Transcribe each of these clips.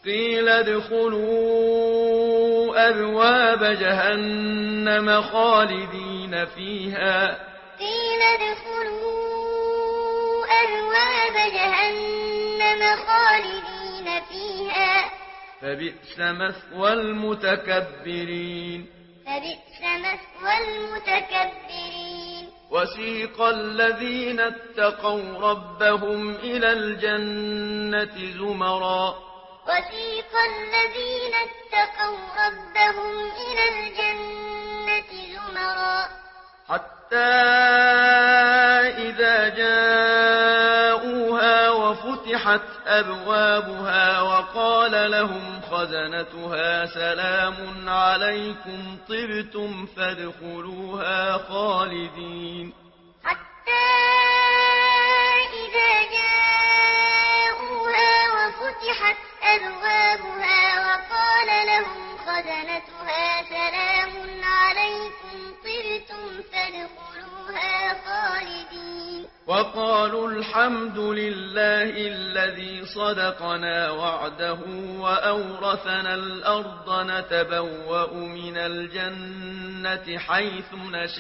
قيل ادخلوا أبواب جهنم خالدين فيها قيل ادخلوا أبواب جهنم خالدين فيها فبئس مثوى المتكبرين فبئس مثوى المتكبرين وسيق الذين اتقوا ربهم إلى الجنة زمرا وسيق الذين اتقوا ربهم إلى الجنة زمرا حتى إذا جاءوها وفتحت أبوابها وقال لهم خزنتها سلام عليكم طبتم فادخلوها خالدين حتى إذا جاءوها وفتحت أبوابها وقال لهم خزنتها سلام عليكم طبتم فادخلوها خالدين وقالوا الحمد لله الذي صدقنا وعده وأورثنا الأرض نتبوأ من الجنة حيث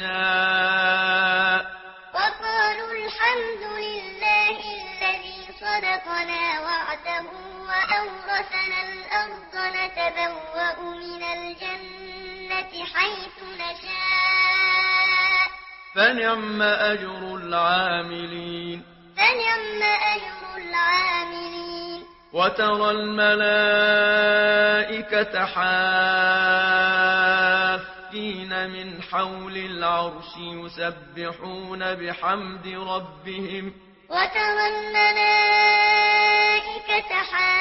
نشاء وقالوا الحمد لله الذي صدقنا وعده وأورثنا الأرض نتبوأ من الجنة حيث نشاء فنعم أجر العاملين فنعم أجر العاملين وترى الملائكة حافين من حول العرش يسبحون بحمد ربهم وترى الملائكة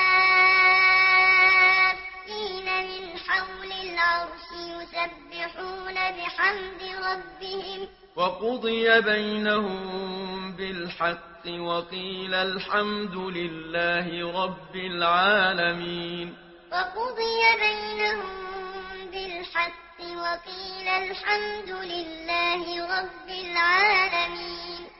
حافين من حول العرش يسبحون بحمد ربهم وقضي بينهم بالحق وقيل الحمد لله رب العالمين وقضي بينهم بالحق وقيل الحمد لله رب العالمين